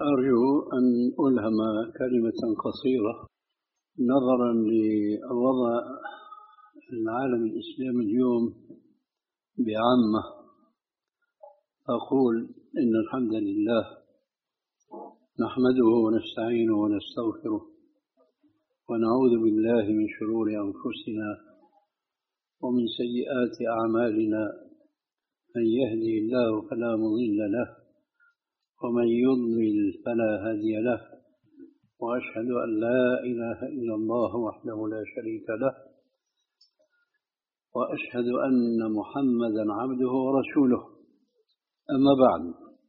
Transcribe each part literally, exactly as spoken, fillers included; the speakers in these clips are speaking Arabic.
أرجو أن ألهم كلمة قصيرة نظرا لوضع العالم الإسلامي اليوم بعامة. أقول إن الحمد لله نحمده ونستعينه ونستغفره ونعوذ بالله من شرور أنفسنا ومن سيئات أعمالنا، من يهدي الله فلا مضل له ومن يضلل فلا هادي له، وأشهد أن لا إله إلا الله وحده لا شريك له، وأشهد أن محمدا عبده ورسوله. أما بعد،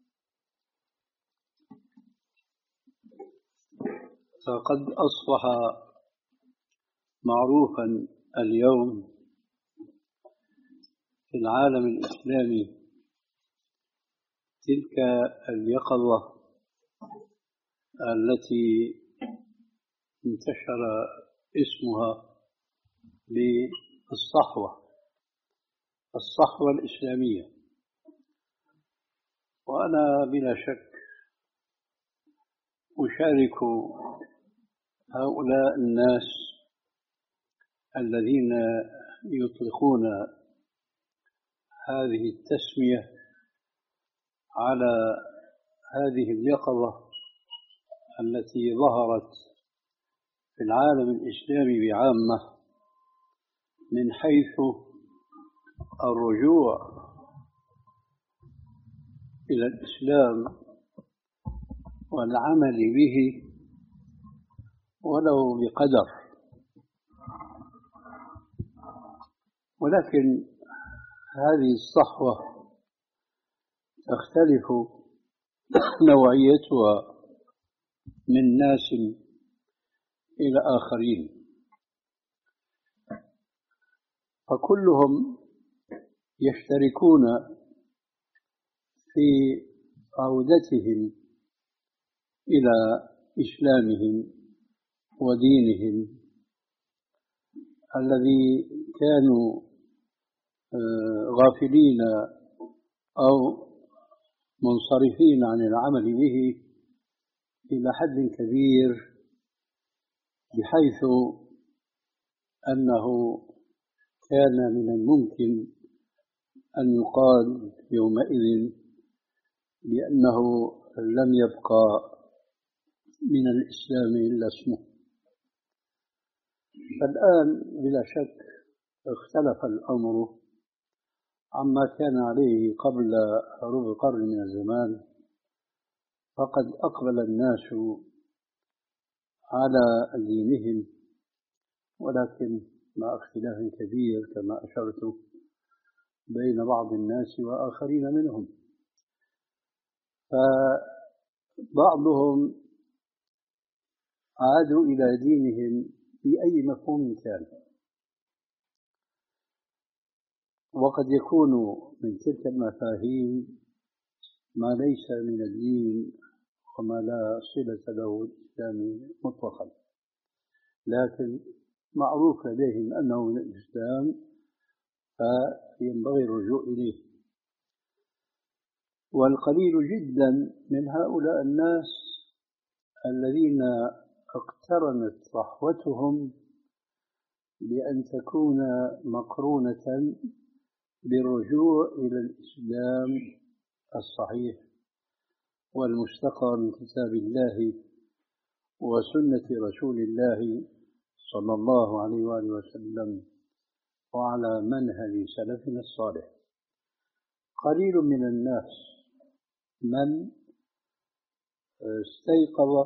فقد أصبح معروفا اليوم في العالم الإسلامي تلك اليقظة التي انتشر اسمها بالصحوة الصحوة الإسلامية. وأنا بلا شك أشارك هؤلاء الناس الذين يطلقون هذه التسمية على هذه اليقظة التي ظهرت في العالم الإسلامي بعامة، من حيث الرجوع إلى الإسلام والعمل به ولو بقدر. ولكن هذه الصحوة تختلف نوعيتها من ناس إلى آخرين، فكلهم يشتركون في عودتهم إلى إسلامهم ودينهم الذي كانوا غافلين أو منصرفين عن العمل به إلى حد كبير، بحيث أنه كان من الممكن أن يقال يومئذ بأنه لم يبقى من الإسلام إلا اسمه. فالآن بلا شك اختلف الأمر عما كان عليه قبل ربع قرن من الزمان، فقد أقبل الناس على دينهم، ولكن مع اختلاف كبير كما أشرت بين بعض الناس وآخرين منهم. فبعضهم عادوا إلى دينهم بأي مفهوم كان، وقد يكون من تلك المفاهيم ما ليس من الدين وما لا صلة له الإسلام مطلقا، لكن معروف لديهم أنه من الإسلام فينبغي الرجوع إليه. والقليل جدا من هؤلاء الناس الذين اقترنت صحوتهم بأن تكون مقرونة بالرجوع إلى الإسلام الصحيح والمستقى من كتاب الله وسنة رسول الله صلى الله عليه وآله وسلم وعلى منهج سلفنا الصالح. قليل من الناس من استيقظ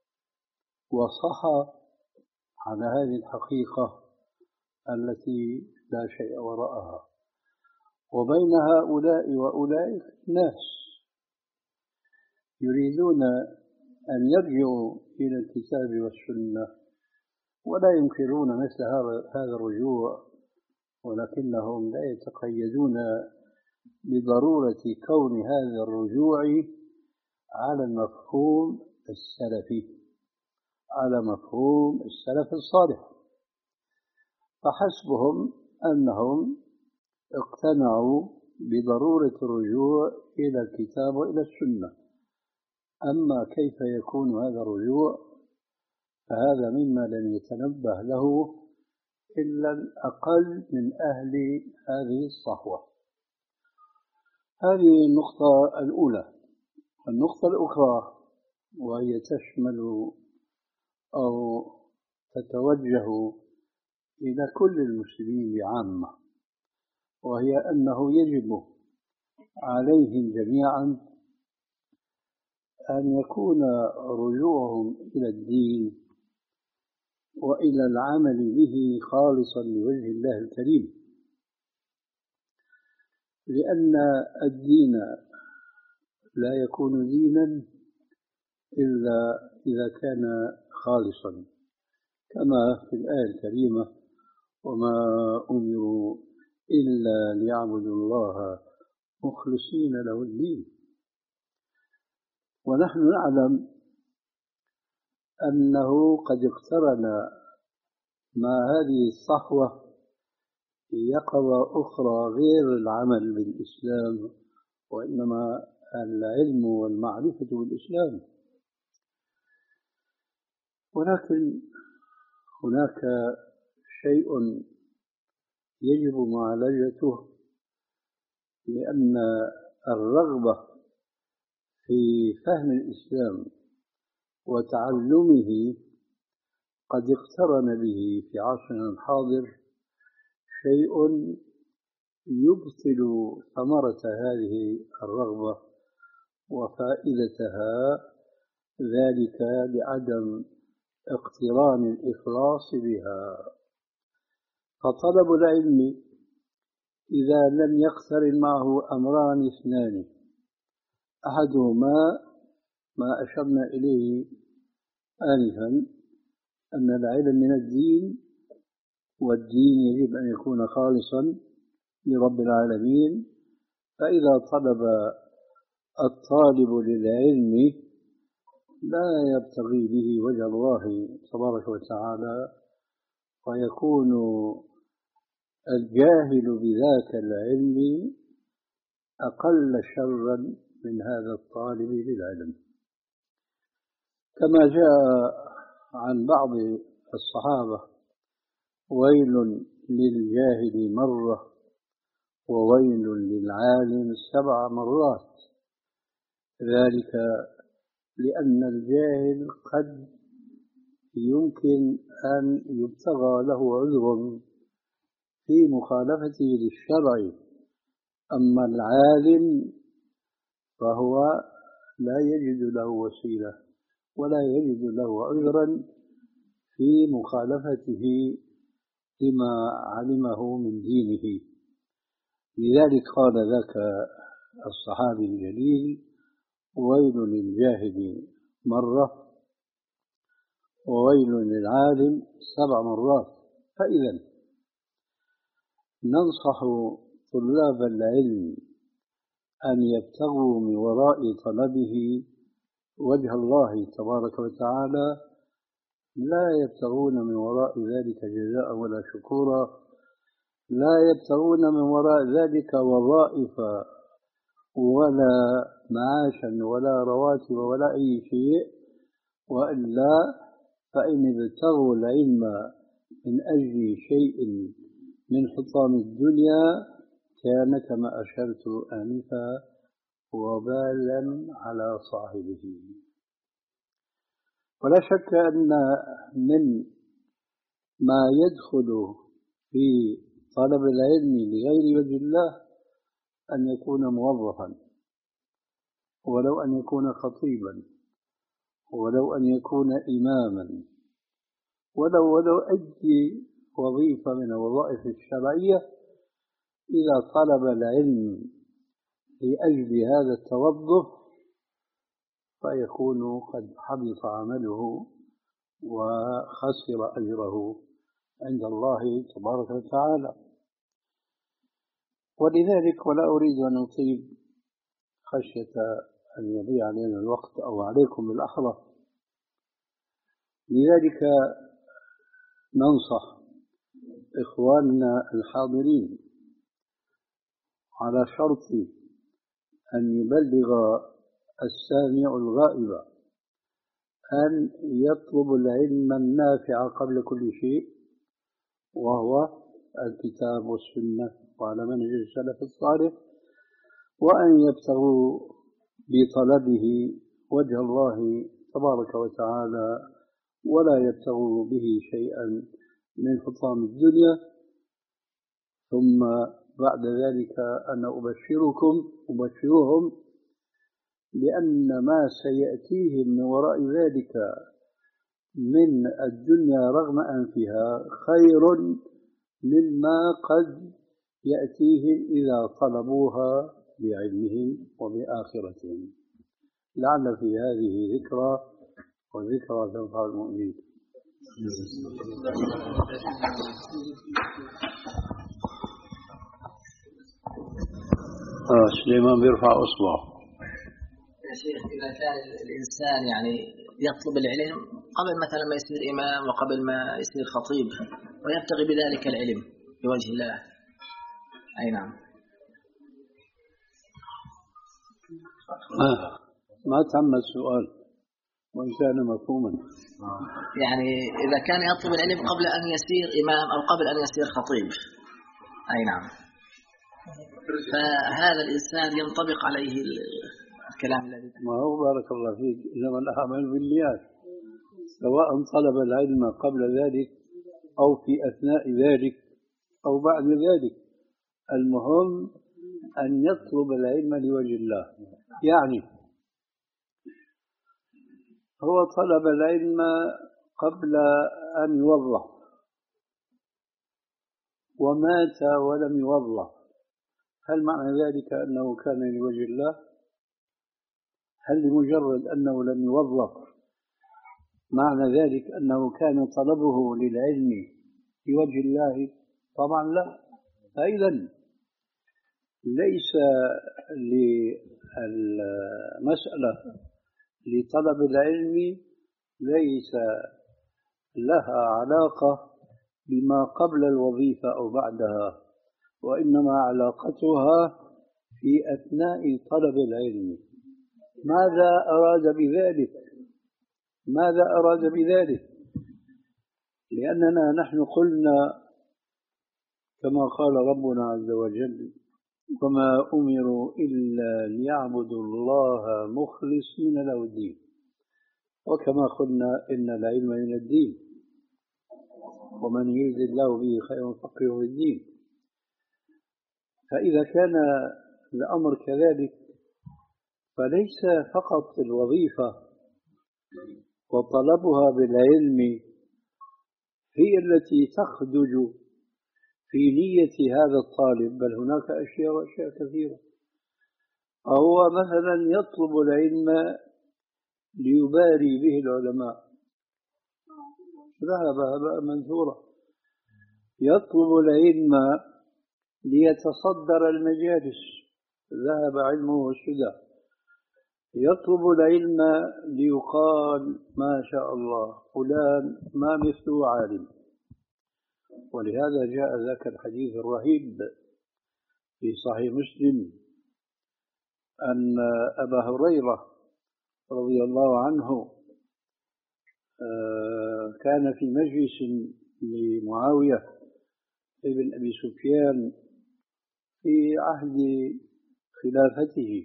وصحى على هذه الحقيقة التي لا شيء وراءها. وبين هؤلاء وأولئك ناس يريدون أن يرجعوا إلى الكتاب والسنة ولا ينكرون مثل هذا الرجوع، ولكنهم لا يتقيدون بضرورة كون هذا الرجوع على المفهوم السلفي، على مفهوم السلف الصالح، فحسبهم أنهم اقتنعوا بضرورة الرجوع إلى الكتاب وإلى السنة، أما كيف يكون هذا الرجوع فهذا مما لم يتنبه له إلا الأقل من أهل هذه الصحوة. هذه النقطة الأولى. النقطة الأخرى وهي تشمل أو تتوجه إلى كل المسلمين بعامة، وهي أنه يجب عليهم جميعا أن يكون رجوعهم إلى الدين وإلى العمل به خالصا لوجه الله الكريم، لأن الدين لا يكون دينا إلا إذا كان خالصا، كما في الآية الكريمة: وما أمروا إلا ليعبدوا الله مخلصين له الدين. ونحن نعلم أنه قد اقترن مع هذه الصحوة يقظة أخرى غير العمل بالإسلام، وإنما العلم والمعرفة بالإسلام. ولكن هناك شيء يجب معالجته، لأن الرغبة في فهم الإسلام وتعلمه قد اقترن به في عصرنا الحاضر شيء يبطل ثمرة هذه الرغبة وفائدتها، ذلك لعدم اقتران الإخلاص بها. فطلب العلم إذا لم يقترن معه أمران اثنان، أحدهما ما أشرنا إليه آنفا، أن العلم من الدين، والدين يجب أن يكون خالصا لرب العالمين. فإذا طلب الطالب للعلم لا يبتغي به وجه الله تبارك وتعالى، ويكون الجاهل بذاك العلم أقل شرا من هذا الطالب للعلم. كما جاء عن بعض الصحابة: ويل للجاهل مرة وويل للعالم سبع مرات. ذلك لأن الجاهل قد يمكن أن يبتغى له عذر في مخالفته للشرع، أما العالم فهو لا يجد له وسيلة ولا يجد له عذرا في مخالفته لما علمه من دينه. لذلك قال ذاك الصحابي الجليل: ويل للجاهل مرة وويل للعالم سبع مرات. فإذا ننصح طلاب العلم أن يبتغوا من وراء طلبه وجه الله تبارك وتعالى، لا يبتغون من وراء ذلك جزاء ولا شكورا، لا يبتغون من وراء ذلك وظائف ولا معاشا ولا رواتب ولا أي شيء، وإلا فإن ابتغوا العلم من أجل شيء من حطام الدنيا كان كما أشرت آنفا وبالا على صاحبه. ولا شك أن من ما يدخل في طلب العلم لغير وجه الله أن يكون موظفا، ولو أن يكون خطيبا، ولو أن يكون إماما، ولو ولو أي وظيفة من الوظائف الشرعية، إذا طلب العلم لأجل هذا التوظف فيكون قد حبط عمله وخسر أجره عند الله تبارك وتعالى. ولذلك، ولا أريد أن أطيل خشية أن يضيع علينا الوقت أو عليكم بالأحرى، لذلك ننصح إخواننا الحاضرين على شرط أن يبلغ السامع الغائب أن يطلب العلم النافع قبل كل شيء، وهو الكتاب والسنة وعلى منهج السلف الصالح، وأن يبتغوا بطلبه وجه الله تبارك وتعالى، ولا يبتغوا به شيئا من حطام الدنيا. ثم بعد ذلك أنا أبشركم أبشرهم بأن ما سيأتيهم من وراء ذلك من الدنيا رغم أنفها خير مما قد يأتيهم إذا طلبوها بعلمهم وبآخرتهم، لعل في هذه ذكرى، وذكرى تنفع المؤمنين. آه سليمان بيرفع أصبعه. يا شيخ، إذا كان الإنسان يعني يطلب العلم قبل مثلا ما يصير إمام وقبل ما يصير خطيب، ويبتغي بذلك العلم بوجه الله، أي نعم. آه. ما تم السؤال وإن كان مفهوما. يعني إذا كان يطلب العلم قبل أن يصير إمام أو قبل أن يصير خطيب، أي نعم، فهذا الإنسان ينطبق عليه الكلام الذي ما هو بارك الله فيك، إنما الأعمال بالنيات، سواء طلب العلم قبل ذلك أو في أثناء ذلك أو بعد ذلك، المهم أن يطلب العلم لوجه الله. يعني هو طلب العلم قبل أن يوظف ومات ولم يوظف، هل معنى ذلك أنه كان لوجه الله؟ هل لمجرد أنه لم يوظف معنى ذلك أنه كان طلبه للعلم لوجه الله؟ طبعا لا. أيضا ليس للمسألة لطلب العلم ليس لها علاقة بما قبل الوظيفة أو بعدها، وإنما علاقتها في أثناء طلب العلم. ماذا أراد بذلك؟ ماذا أراد بذلك؟ لأننا نحن قلنا كما قال ربنا عز وجل: وما أمروا إلا ليعبدوا الله مخلصين له الدين. وكما قلنا إن العلم من الدين، ومن يريد الله به خيرا يفقهه في الدين. فإذا كان الأمر كذلك فليس فقط الوظيفة وطلبها بالعلم هي التي تخدج في نية هذا الطالب، بل هناك أشياء وأشياء كثيرة. هو مثلا يطلب العلم ليباري به العلماء، ذهب هباء منثورا. يطلب العلم ليتصدر المجالس، ذهب علمه والسدى. يطلب العلم ليقال ما شاء الله فلان ما مثله عالم. ولهذا جاء ذاك الحديث الرهيب في صحيح مسلم أن أبا هريرة رضي الله عنه كان في مجلس لمعاوية ابن أبي سفيان في عهد خلافته،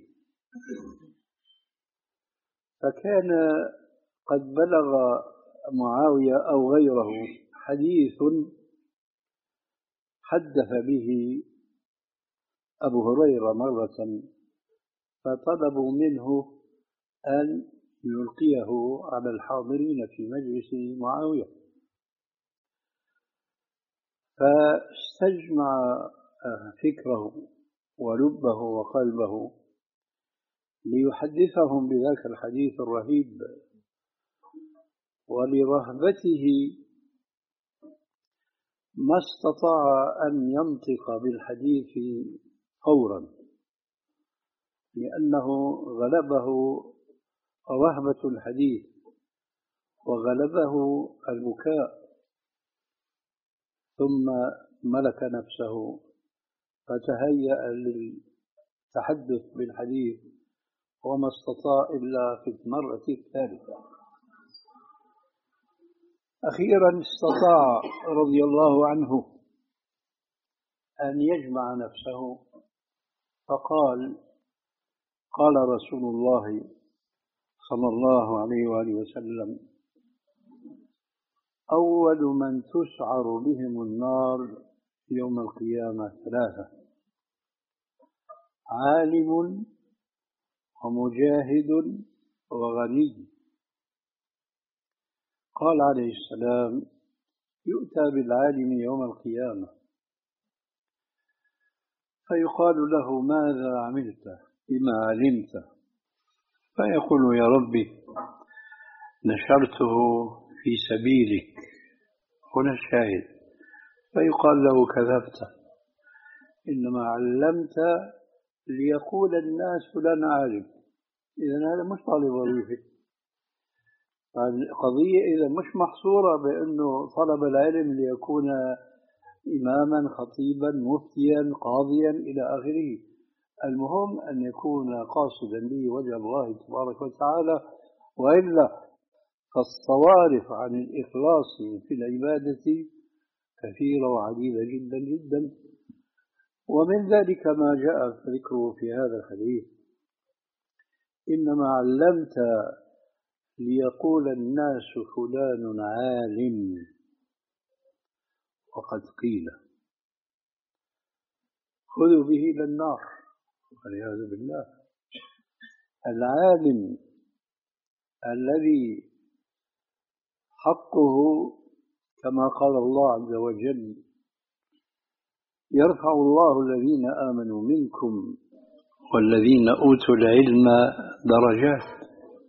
فكان قد بلغ معاوية أو غيره حديث حدث به أبو هريرة مرة، فطلبوا منه أن يلقيه على الحاضرين في مجلس معاوية، فاستجمع فكره ولبه وقلبه ليحدثهم بذاك الحديث الرهيب. ولرهبته ما استطاع أن ينطق بالحديث فورا، لأنه غلبه رهبة الحديث وغلبه البكاء، ثم ملك نفسه فتهيأ للتحدث بالحديث وما استطاع إلا في المرة الثالثة. أخيرا استطاع رضي الله عنه أن يجمع نفسه، فقال: قال رسول الله صلى الله عليه وآله وسلم: أول من تسعر بهم النار يوم القيامة ثلاثة: عالم ومجاهد وغني. قال عليه السلام: يؤتى بالعالم يوم القيامة فيقال له: ماذا عملت بما علمت؟ فيقول: يا ربي نشرته في سبيلك. هنا الشاهد. فيقال له: كذبت، إنما علمت ليقول الناس فلان عالم. إذن هذا مش طالب وظيفة. القضية إذا مش محصورة بأنه طلب العلم ليكون إماما، خطيبا، مفتيا، قاضيا إلى آخره. المهم أن يكون قاصدا به وجه الله تبارك وتعالى، وإلا فالصوارف عن الإخلاص في العبادة كثيرة وعديدة جدا جدا. ومن ذلك ما جاء ذكره في هذا الحديث: إنما علمت ليقول الناس فلان عالم، وقد قيل. خذوا به إلى النار والعياذ بالله. العالم الذي حقه كما قال الله عز وجل: يرفع الله الذين آمنوا منكم والذين أوتوا العلم درجات.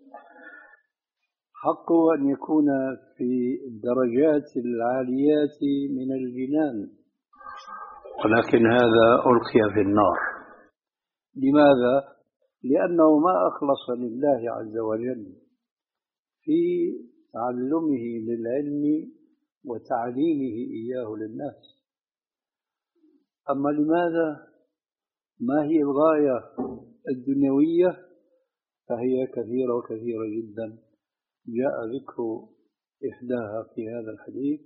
حقه أن يكون في الدرجات العاليات من الجنان، ولكن هذا ألقي في النار. لماذا؟ لأنه ما أخلص لله عز وجل في تعلمه للعلم وتعليمه إياه للناس. أما لماذا؟ ما هي الغاية الدنيوية؟ فهي كثيرة وكثيرة جدا، جاء ذكر إحداها في هذا الحديث.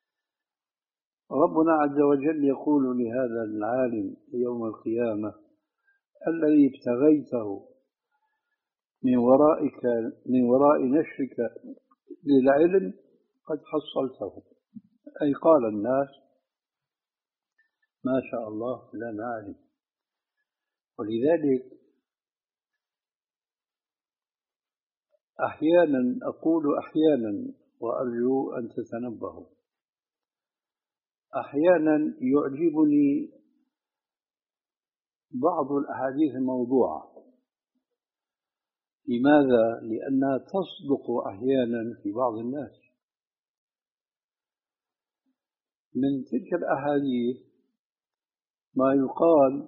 ربنا عز وجل يقول لهذا العالم يوم القيامة: الذي ابتغيته من ورائك من وراء نشرك للعلم قد حصلته. أي قال الناس: ما شاء الله فلان عالم. ولذلك أحيانا أقول أحيانا وأرجو أن تتنبهوا، أحيانا يعجبني بعض الأحاديث الموضوعة. لماذا؟ لأنها تصدق أحيانا في بعض الناس. من تلك الأحاديث ما يقال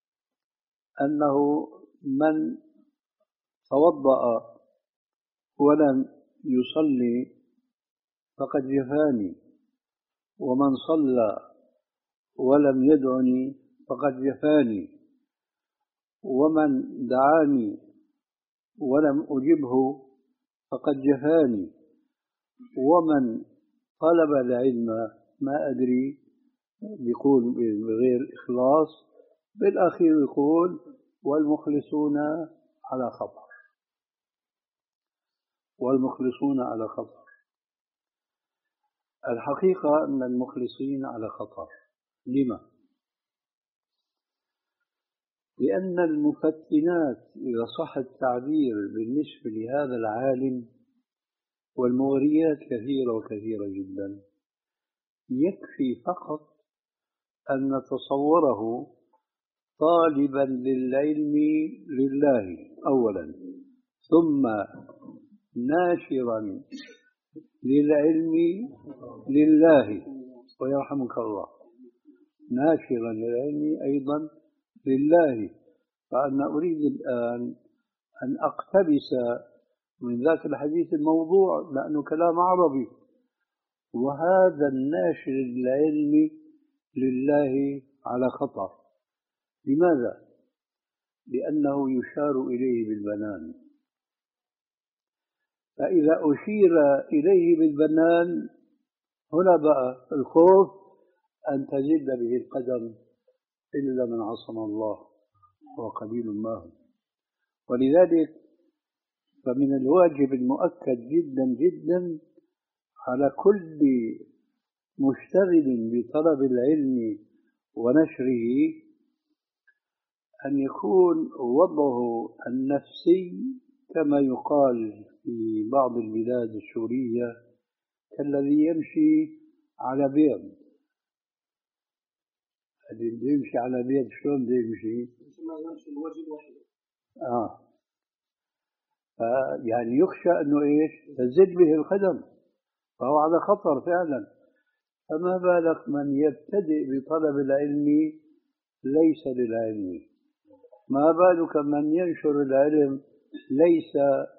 أنه من توضأ ولم يصلي فقد جفاني، ومن صلى ولم يدعني فقد جفاني، ومن دعاني ولم أجبه فقد جفاني، ومن طلب العلم ما أدري يقول بغير إخلاص، بالأخير يقول: والمخلصون على خطر. والمخلصون على خطر. الحقيقة أن المخلصين على خطر. لما؟ لأن المفتنات إذا صح التعبير بالنسبة لهذا العالم والمغريات كثيرة وكثيرة جدا. يكفي فقط أن نتصوره طالبا للعلم لله أولا، ثم ناشرا للعلم لله، ويرحمك الله، ناشرا للعلم أيضا لله. فأنا أريد الآن أن أقتبس من ذاك الحديث الموضوع لأنه كلام عربي، وهذا الناشر للعلم لله على خطر. لماذا؟ لأنه يشار إليه بالبنان، فإذا أشير إليه بالبنان هنا بقى الخوف أن تزل به القدم إلا من عصم الله وقليل ما هم. ولذلك فمن الواجب المؤكد جدا جدا على كل مشتغل بطلب العلم ونشره أن يكون وضعه النفسي كما يقال في بعض البلاد السورية كالذي يمشي على بيض. اللي يمشي على بيض شلون بده يمشي؟ يمشي الوجه الوحيد. آه يعني يخشى أنه إيش؟ تزل به القدم، فهو على خطر فعلا. فما بالك من يبتدئ بطلب العلم ليس للعلم، ما بالك من ينشر العلم ليس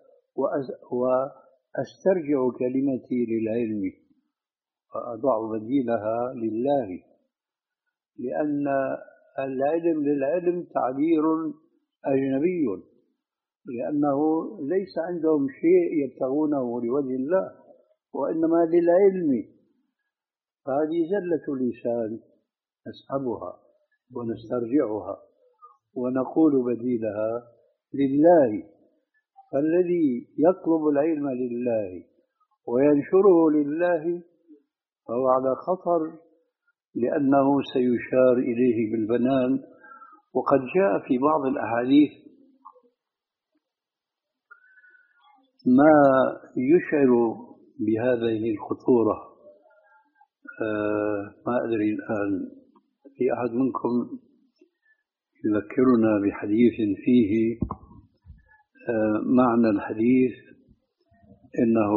وأسترجع كلمتي للعلم وأضع بديلها لله، لأن العلم للعلم تعبير أجنبي، لأنه ليس عندهم شيء يبتغونه لوجه الله وإنما للعلم. فهذه زلة لسان نسحبها ونسترجعها ونقول بديلها لله. فالذي يطلب العلم لله وينشره لله فهو على خطر، لأنه سيشار إليه بالبنان. وقد جاء في بعض الأحاديث ما يشعر بهذه الخطورة. آه ما أدري الآن في أحد منكم يذكرنا بحديث فيه آه معنى الحديث إنه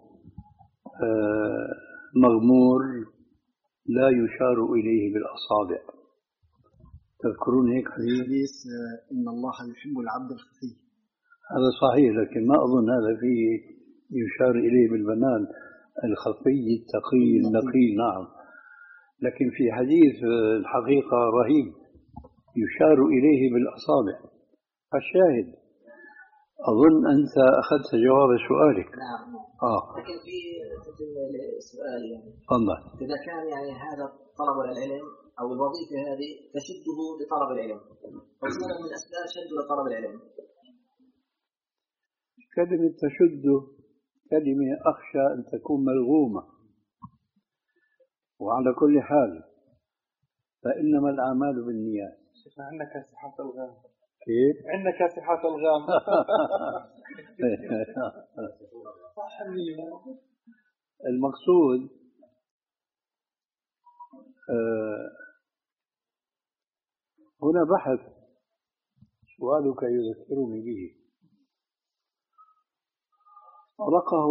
آه مغمور لا يشار إليه بالأصابع. تذكرون هيك حديث إن الله يحب العبد الخفي؟ هذا صحيح، لكن ما أظن هذا فيه يشار إليه بالبنان، الخفي التقي النقي. نعم، لكن في حديث الحقيقة رهيب يشار إليه بالأصابع. الشاهد أظن أنت أخذت جواب سؤالك. نعم. آه. لكن في سؤال يعني الله. إذا كان يعني هذا طلب العلم أو الوظيفة هذه تشده لطلب العلم، فسبب من أسباب شد لطلب العلم. كلمة تشد كلمة أخشى أن تكون ملغومة، وعلى كل حال فإنما الأعمال بالنيات. عندنا كاسحات الغام. كيف؟ عندنا كاسحات الغام. المقصود آه هنا بحث سؤالك يذكرني به طرقه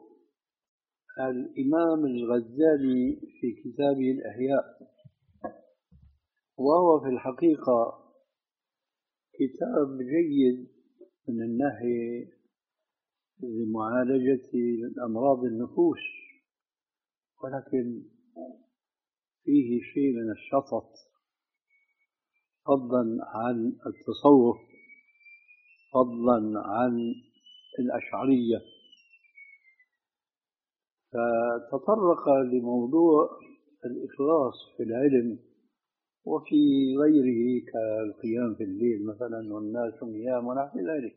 الإمام الغزالي في كتابه الأحياء، وهو في الحقيقة كتاب جيد من الناحية لمعالجة أمراض النفوس، ولكن فيه شيء من الشطط فضلا عن التصوف، فضلا عن الأشعرية. فتطرق لموضوع الإخلاص في العلم وفي غيره كالقيام في الليل مثلا والناس نيام ونحو ذلك.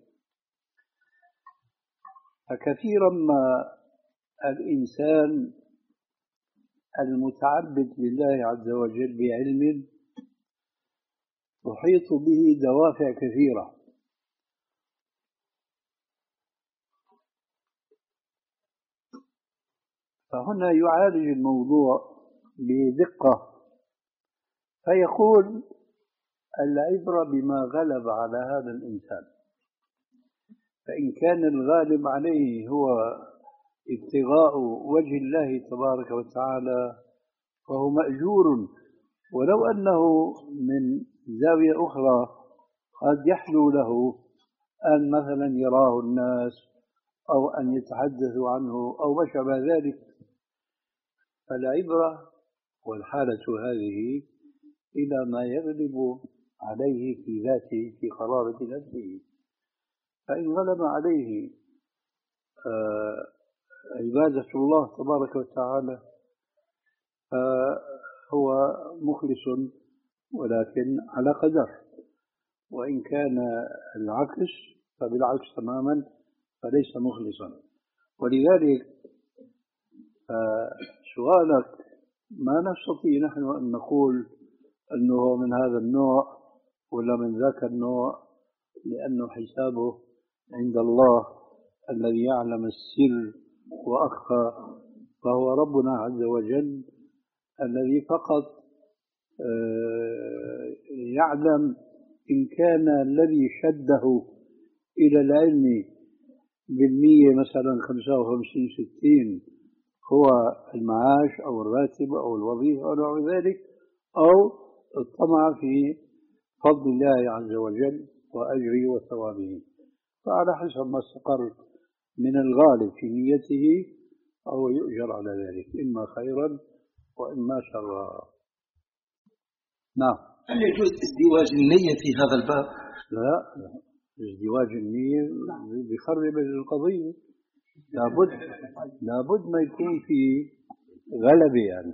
فكثيرا ما الإنسان المتعبد لله عز وجل بعلم تحيط به دوافع كثيرة، فهنا يعالج الموضوع بدقة فيقول العبرة بما غلب على هذا الإنسان، فإن كان الغالب عليه هو ابتغاء وجه الله تبارك وتعالى فهو مأجور، ولو أنه من زاوية أخرى قد يحلو له أن مثلا يراه الناس أو أن يتحدثوا عنه أو ما شابه ذلك. فالعبرة والحالة هذه إلى ما يغلب عليه في ذاته في قرارة نفسه. فإن غلب عليه آه عبادة الله تبارك وتعالى فهو مخلص، ولكن على قدر. وإن كان العكس فبالعكس تماما، فليس مخلصا. ولذلك سؤالك ما نستطيع نحن أن نقول أنه من هذا النوع ولا من ذاك النوع، لأنه حسابه عند الله الذي يعلم السر وأخفى، فهو ربنا عز وجل الذي فقط يعلم إن كان الذي شده إلى العلم بالمية مثلا خمسة وخمسين ستين هو المعاش أو الراتب أو الوظيفة أو نحو ذلك، أو الطمع في فضل الله عز وجل وأجره وثوابه، فعلى حسب ما استقر من الغالب في نيته أو يؤجر على ذلك، إما خيرا وإما شرا. نعم. هل يجوز ازدواج النية في هذا الباب؟ لا، ازدواج النية بيخرب القضية. لابد لابد ما يكون في غلبة، يعني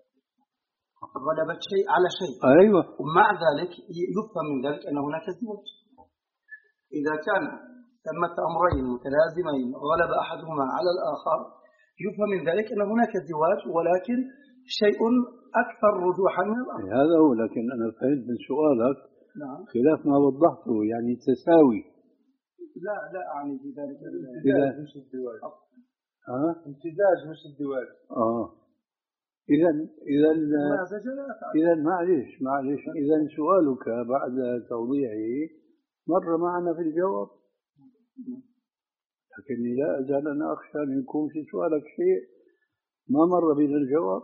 غلبة شيء على شيء. أيوة. ومع ذلك يفهم من ذلك أن هناك ازدواج. إذا كان ثمة أمرين متلازمين غلب أحدهما على الآخر يفهم من ذلك أن هناك ازدواج، ولكن شيء أكثر رجوحا من الآخر. هذا هو. لكن أنا فهمت من سؤالك نعم. خلاف ما وضحته، يعني تساوي. لا لا أعني بذلك امتزاج مش ازدواج. ها؟ امتزاج مش ازدواج. آه. إذا إذا إذا معلش معلش إذا سؤالك بعد توضيحه مر معنا في الجواب، لكني لا أزال أنا أخشى أن يكون في سؤالك شيء ما مر بنا الجواب.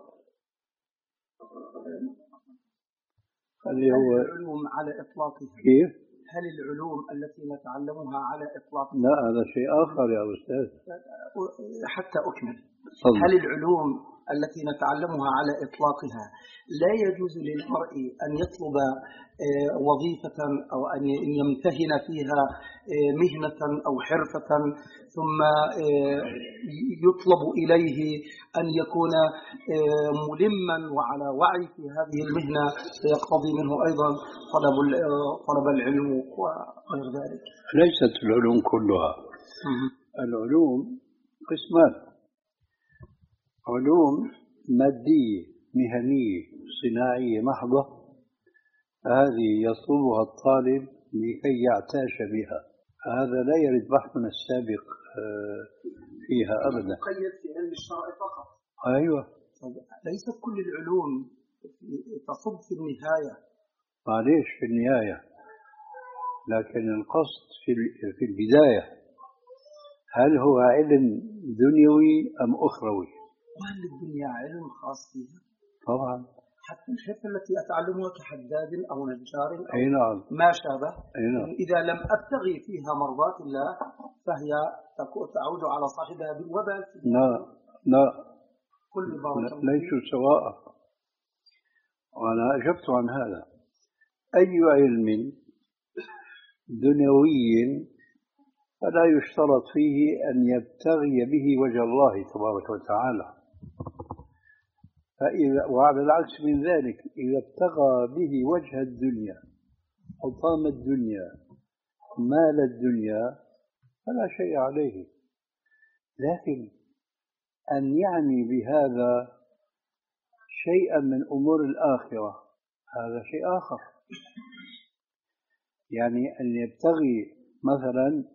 هل هو العلوم على إطلاقها كيف؟ هل العلوم التي نتعلمها على إطلاقها؟ لا، هذا شيء آخر يا أستاذ. حتى أكمل. صلح. هل العلوم التي نتعلمها على إطلاقها لا يجوز للمرء أن يطلب وظيفة أو أن يمتهن فيها مهنة أو حرفة ثم يطلب إليه أن يكون ملما وعلى وعي في هذه المهنة، فيقتضي منه أيضا طلب طلب العلم وغير ذلك؟ ليست العلوم كلها. العلوم قسمان: علوم مادية مهنية صناعية محضة، هذه يطلبها الطالب لكي يعتاش بها، هذا لا يرد بحثنا السابق فيها أبدا. مقيد في علم الشرع فقط. أيوة. ليست كل العلوم تصب في النهاية. معليش في النهاية، لكن القصد في البداية هل هو علم دنيوي أم أخروي؟ وهل الدنيا علم خاص فيها؟ طبعا. حتى الحرفة التي أتعلمها كحداد أو نجار أو أي نعم. ما شابه، أي نعم. إذا لم أبتغي فيها مرضات الله فهي تعود على صاحبها بالوبال. لا لا, كل لا ليسوا سواء، وأنا أجبت عن هذا. أي علم دنيوي فلا يشترط فيه أن يبتغي به وجه الله تبارك وتعالى، فإذا وعلى العكس من ذلك إذا ابتغى به وجه الدنيا حطام الدنيا مال الدنيا فلا شيء عليه. لكن أن يعني بهذا شيئا من أمور الآخرة هذا شيء آخر. يعني أن يبتغي مثلا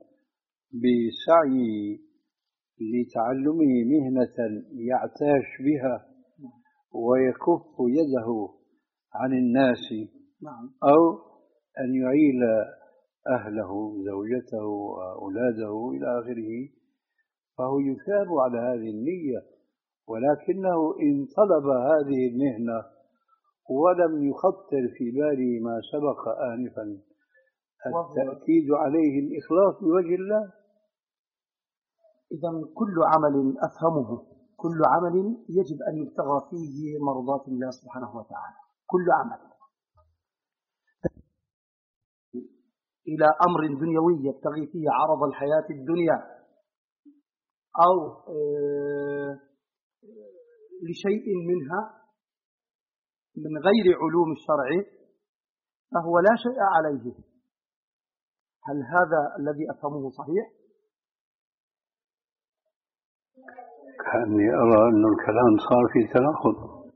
بسعي لتعلمه مهنة يعتاش بها ويكف يده عن الناس، أو أن يعيل أهله زوجته وأولاده إلى آخره، فهو يثاب على هذه النية. ولكنه إن طلب هذه المهنة ولم يخطر في باله ما سبق آنفا التأكيد عليه الإخلاص لوجه الله. إذا كل عمل أفهمه كل عمل يجب أن يبتغى فيه مرضات الله سبحانه وتعالى، كل عمل. إلى أمر دنيوي يبتغي فيه عرض الحياة الدنيا أو لشيء منها من غير علوم الشرع فهو لا شيء عليه. هل هذا الذي أفهمه صحيح؟ كأني أرى أن الكلام صار في تناقض.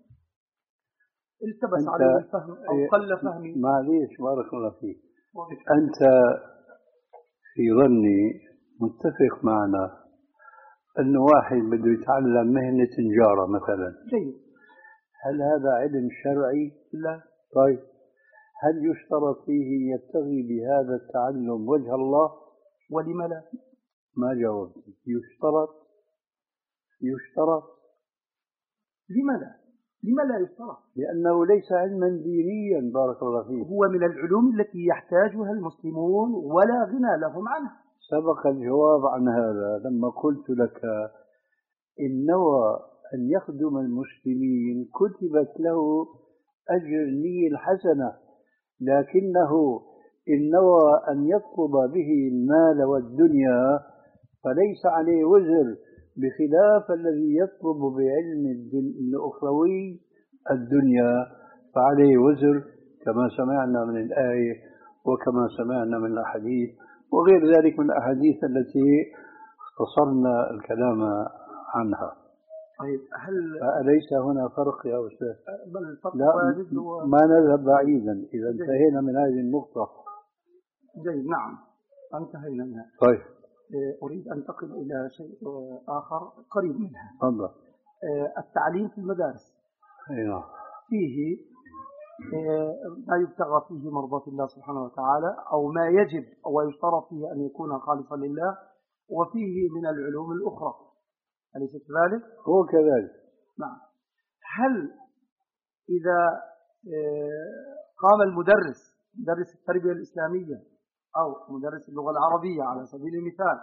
التبس عليه الفهم أو قل فهمي. معليش بارك الله فيك. أنت في ظني متفق معنا أن واحد بده يتعلم مهنة نجارة مثلا. جيد. هل هذا علم شرعي؟ لا. طيب هل يشترط فيه يبتغي بهذا التعلم وجه الله؟ ولم لا؟ ما جاوبت. يشترط يشترط لما لا؟ لما لا يشترط؟ لأنه ليس علما دينيا بارك الله فيك. هو من العلوم التي يحتاجها المسلمون ولا غنى لهم عنها. سبق الجواب عن هذا لما قلت لك إن نوى أن يخدم المسلمين كتبت له أجر النية الحسنة، لكنه إن نوى أن يطلب به المال والدنيا فليس عليه وزر، بخلاف الذي يطلب بعلم الأخروي الدنيا فعليه وزر، كما سمعنا من الآية وكما سمعنا من الأحاديث وغير ذلك من الأحاديث التي اختصرنا الكلام عنها. طيب هل أليس هنا فرق يا أستاذ؟ بل الفرق لا و... ما نذهب بعيدا إذا انتهينا من هذه النقطة. جيد. نعم انتهينا منها. طيب أريد أن أنتقل إلى شيء آخر قريب منها. تفضل. التعليم في المدارس. أيوه. فيه ما يبتغى فيه مرضاة الله سبحانه وتعالى أو ما يجب أو يشترط فيه أن يكون خالصا لله، وفيه من العلوم الأخرى، أليس كذلك؟ هو كذلك. نعم. هل إذا قام المدرس مدرس التربية الإسلامية أو مدرس اللغة العربية على سبيل المثال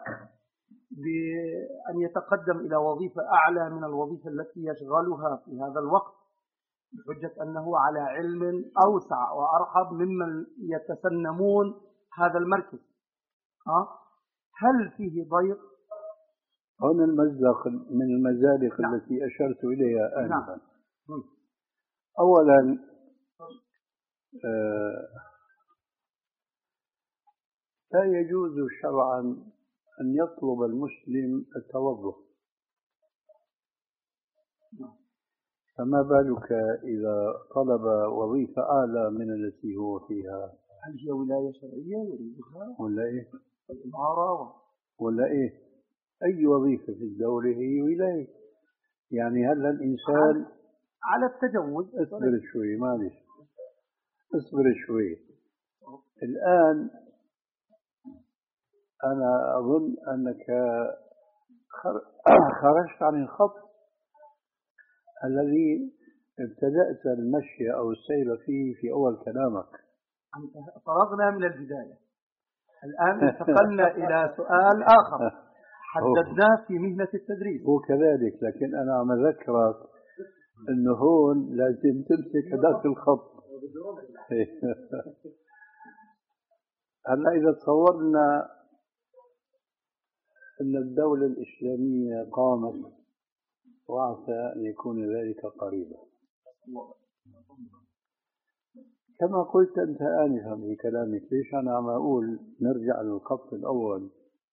بأن يتقدم إلى وظيفة أعلى من الوظيفة التي يشغلها في هذا الوقت بحجة أنه على علم أوسع وأرحب ممن يتسنمون هذا المركز، ها؟ هل فيه ضيق؟ هنا المزلق من المزالق نعم. التي أشرت إليها آنفا. نعم. أولا آه لا يجوز شرعا أن يطلب المسلم التوظف، فما بالك إذا طلب وظيفة أعلى من التي هو فيها؟ هل هي ولاية شرعية يريدها؟ ولا إيه؟ الإمارة ولا إيه؟ أي وظيفة في الدولة هي ولاية. يعني هل الإنسان على التجوز. اصبر شوي معلش اصبر شوي. الآن أنا أظن أنك خرجت عن الخط الذي ابتدأت المشي أو السير فيه في أول كلامك. فرغنا من البداية، الآن انتقلنا إلى سؤال آخر حددناه في مهنة التدريس. هو كذلك، لكن أنا عم أذكرك أنه هون لازم تمسك هذاك الخط. هلا إذا تصورنا أن الدولة الإسلامية قامت وعسى أن يكون ذلك قريبا، كما قلت أنت آنفا في كلامك، ليش أنا عم أقول نرجع للخط الأول؟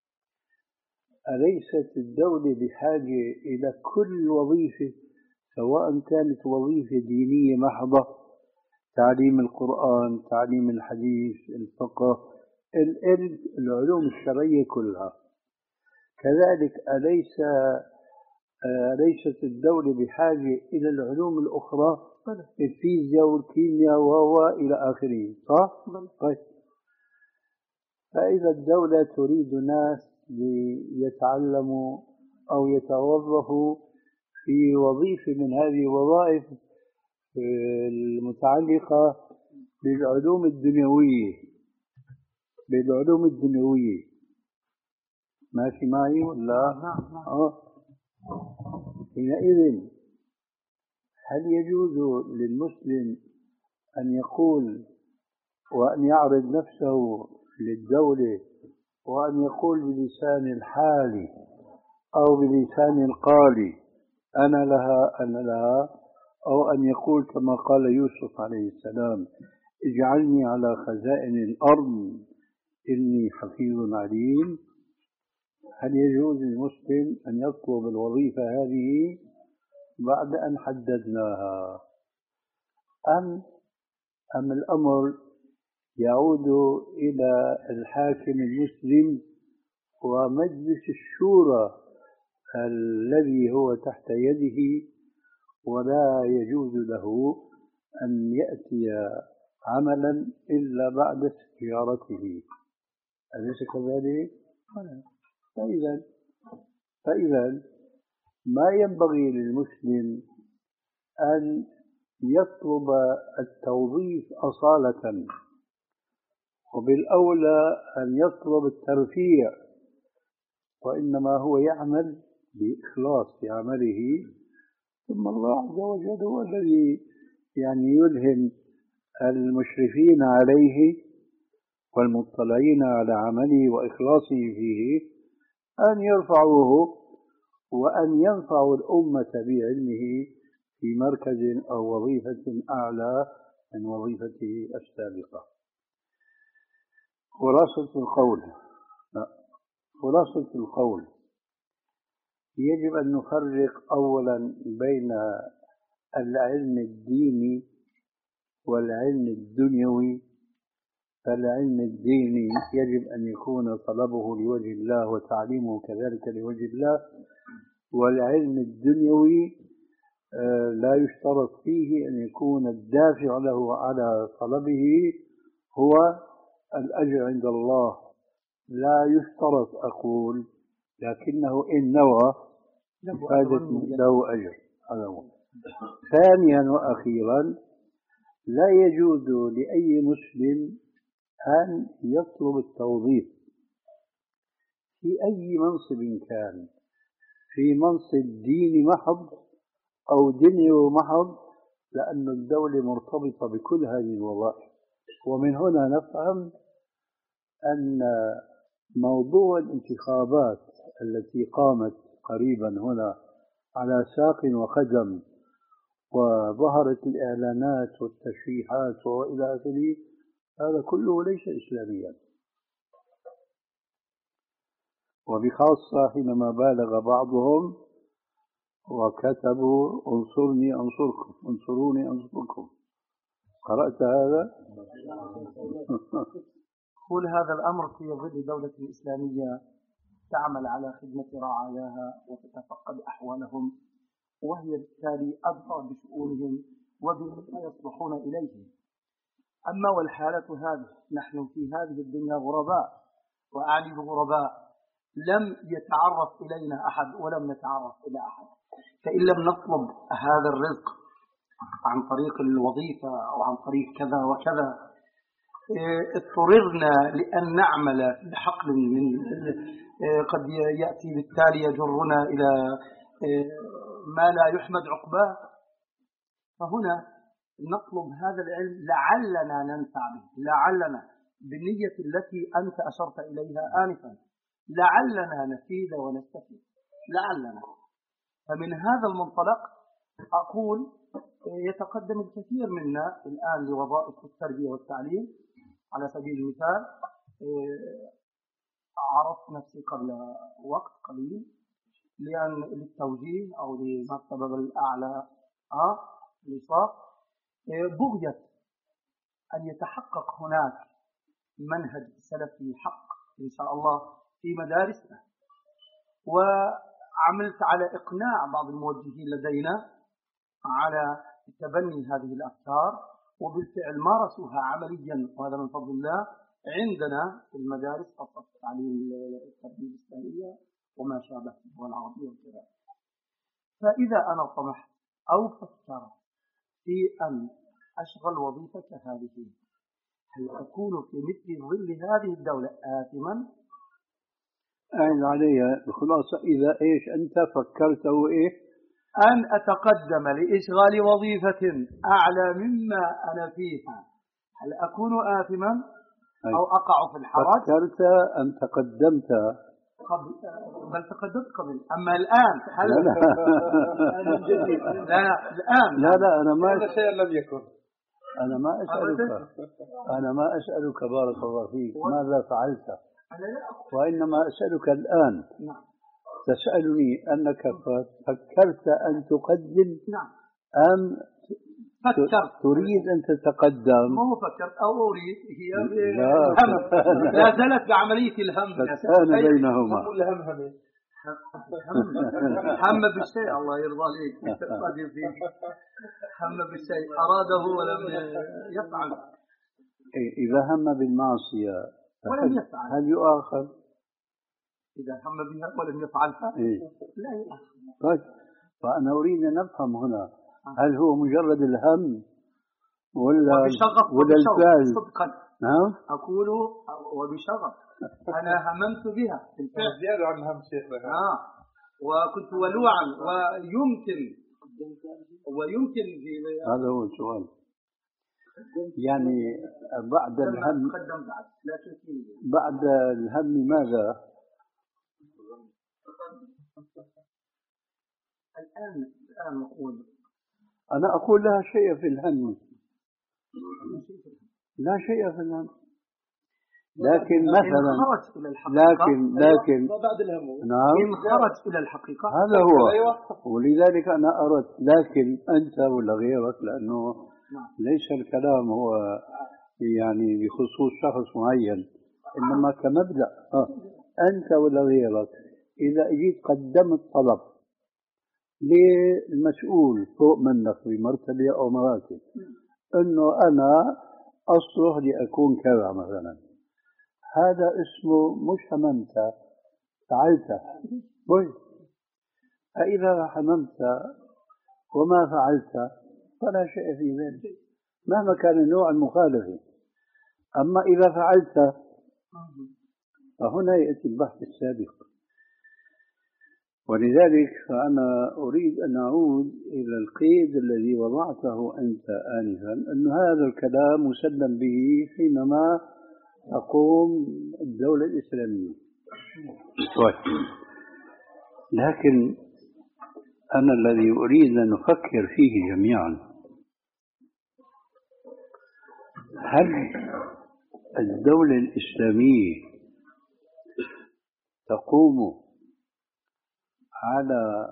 أليست الدولة بحاجة إلى كل وظيفة سواء كانت وظيفة دينية محضة، تعليم القرآن، تعليم الحديث، الفقه، العلوم الشرعية كلها؟ كذلك أليس أليست الدولة بحاجة إلى العلوم الأخرى، الفيزياء والكيمياء وإلى آخره، صح؟ طيب، فإذا الدولة تريد ناس ليتعلموا أو يتوظفوا في وظيفة من هذه الوظائف المتعلقة بالعلوم الدنيوية بالعلوم الدنيوية ماشي معي ولا؟ نعم نعم. آه. حينئذ هل يجوز للمسلم أن يقول وأن يعرض نفسه للدولة وأن يقول بلسان الحال أو بلسان القال أنا لها أنا لها، أو أن يقول كما قال يوسف عليه السلام اجعلني على خزائن الأرض إني حفيظ عليم. هل يجوز للمسلم أن يطلب الوظيفة هذه بعد أن حددناها، أم أم الأمر يعود إلى الحاكم المسلم ومجلس الشورى الذي هو تحت يده، ولا يجوز له أن يأتي عملا إلا بعد استشارته؟ أليس كذلك؟ فإذا فإذا ما ينبغي للمسلم أن يطلب التوظيف أصالة، وبالأولى أن يطلب الترفيع، وإنما هو يعمل بإخلاص في عمله، ثم الله عز وجل هو الذي يعني يلهم المشرفين عليه والمطلعين على عمله وإخلاصه فيه أن يرفعوه وأن ينفعوا الأمة بعلمه في مركز أو وظيفة أعلى من وظيفته السابقة. خلاصة القول خلاصة القول يجب أن نفرق أولا بين العلم الديني والعلم الدنيوي. فالعلم الديني يجب أن يكون طلبه لوجه الله وتعليمه كذلك لوجه الله، والعلم الدنيوي لا يشترط فيه أن يكون الدافع له على طلبه هو الأجر عند الله، لا يشترط أقول، لكنه إن نوى له أجر. ثانيا وأخيرا لا يجوز لأي مسلم أن يطلب التوظيف في أي منصب كان، في منصب ديني محض أو دنيوي محض، لأن الدولة مرتبطة بكل هذه الوظائف. ومن هنا نفهم أن موضوع الانتخابات التي قامت قريبا هنا على ساق وقدم وظهرت الإعلانات والتشريحات وإلى آخره، هذا كله ليس إسلاميا، وبخاصة حينما بالغ بعضهم وكتبوا انصرني أنصركم انصروني أنصركم. قرأت هذا؟ قل هذا الأمر في ظل دولة إسلامية تعمل على خدمة رعاياها وتتفقد أحوالهم، وهي بالتالي أدرى بشؤونهم وبما يصلحون إليه. أما والحالة هذه، نحن في هذه الدنيا غرباء، وأعني بغرباء لم يتعرف إلينا أحد ولم نتعرف إلى أحد، فإن لم نطلب هذا الرزق عن طريق الوظيفة أو عن طريق كذا وكذا، اضطررنا لأن نعمل في حقل من قد يأتي بالتالي يجرنا إلى ما لا يحمد عقباه. فهنا نطلب هذا العلم لعلنا ننفع به، لعلنا بالنية التي أنت أشرت إليها آنفا، لعلنا نفيد ونستفيد، لعلنا. فمن هذا المنطلق أقول يتقدم الكثير منا الآن لوظائف التربية والتعليم. على سبيل المثال عرفت نفسي قبل وقت قليل لأن للتوجيه أو لمكتب الأعلى آه الإشراف بغية أن يتحقق هناك منهج سلفي حق إن شاء الله في مدارسنا، وعملت على إقناع بعض الموجهين لدينا على تبني هذه الأفكار، وبالفعل مارسوها عمليا، وهذا من فضل الله عندنا في المدارس خاصة تعليم التربية الإسلامية وما شابه والعربية وكذا. فإذا أنا طمحت أو فكرت في أن أشغل وظيفة هذه، هل أكون في مثل ظل هذه الدولة آثما؟ أعد عليها الخلاصة. إذا إيش أنت فكرت هو إيه؟ أن أتقدم لإشغال وظيفة أعلى مما أنا فيها، هل أكون آثما؟ أو أقع في الحرج. فكرت أم تقدمت؟ قبل، بل تقدمت قبل. أما الآن هل لا لا لا الآن لا لا أنا ما هذا شيء لم يكن. أنا ما أسألك أنا ما أسألك بارك الله فيك ماذا فعلت، وإنما أسألك الآن. تسألني أنك فكرت أن تقدم أم فكرت تريد أن تتقدم؟ ما هو فكرت أو أريد، هي لا الهم لا زالت بعملية الهم. كان بينهما الهم هم بالشيء الله يرضى عليك هم بالشيء أراده ولم يفعل. إذا هم بالمعصية ولم يفعل هل يؤاخذ؟ إذا هم بها ولم يفعلها إيه؟ لا يؤاخذ. طيب فأنا أريد أن نفهم هنا هل هو مجرد الهم ولا وبشغف ولا الفعل؟ صدقا نعم أقول وبشغف أنا هممت بها زيادة عن هم شيخنا. آه وكنت ولوعا ويمكن ويمكن في هذا هو السؤال. يعني بعد الهم بعد الهم ماذا؟ الآن الآن أقول أنا أقول لا شيء في الهم، لا شيء في الهم، لكن مثلا لكن لكن بعد الهم نعم إن خرج إلى الحقيقة هذا هو. ولذلك أنا أردت، لكن أنت ولا غيرك، لأنه ليس الكلام هو يعني بخصوص شخص معين، إنما كمبدأ. أنت ولا غيرك إذا أجيت قدمت طلب للمسؤول فوق منك بمرتبة أو مراتب أنه أنا أصلح لأكون كذا مثلا، هذا اسمه مش هممت، فعلت. فإذا هممت وما فعلت فلا شيء في ذلك مهما كان نوع المخالفة. أما إذا فعلت فهنا يأتي البحث السابق. ولذلك فأنا أريد أن أعود إلى القيد الذي وضعته أنت آنفا، أن هذا الكلام مسلم به حينما تقوم الدولة الإسلامية. لكن أنا الذي أريد أن نفكر فيه جميعا، هل الدولة الإسلامية تقوم على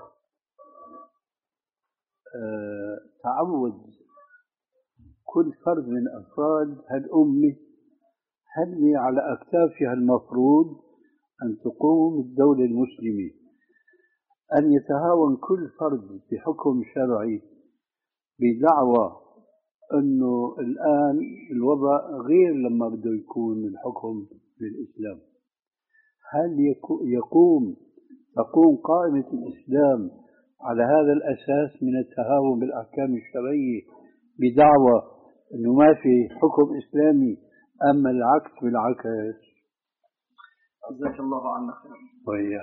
تعود كل فرد من أفراد هالأمة؟ هل على أكتافها المفروض أن تقوم الدولة المسلمة أن يتهاون كل فرد بحكم شرعي بدعوى أنه الآن الوضع غير لما بده يكون الحكم بالإسلام؟ هل يقوم تقوم قائمة الإسلام على هذا الأساس من التهاون بالأحكام الشرعية بدعوى أنه ما في حكم إسلامي، أما العكس بالعكس؟ جزاك الله عنك. وإياك.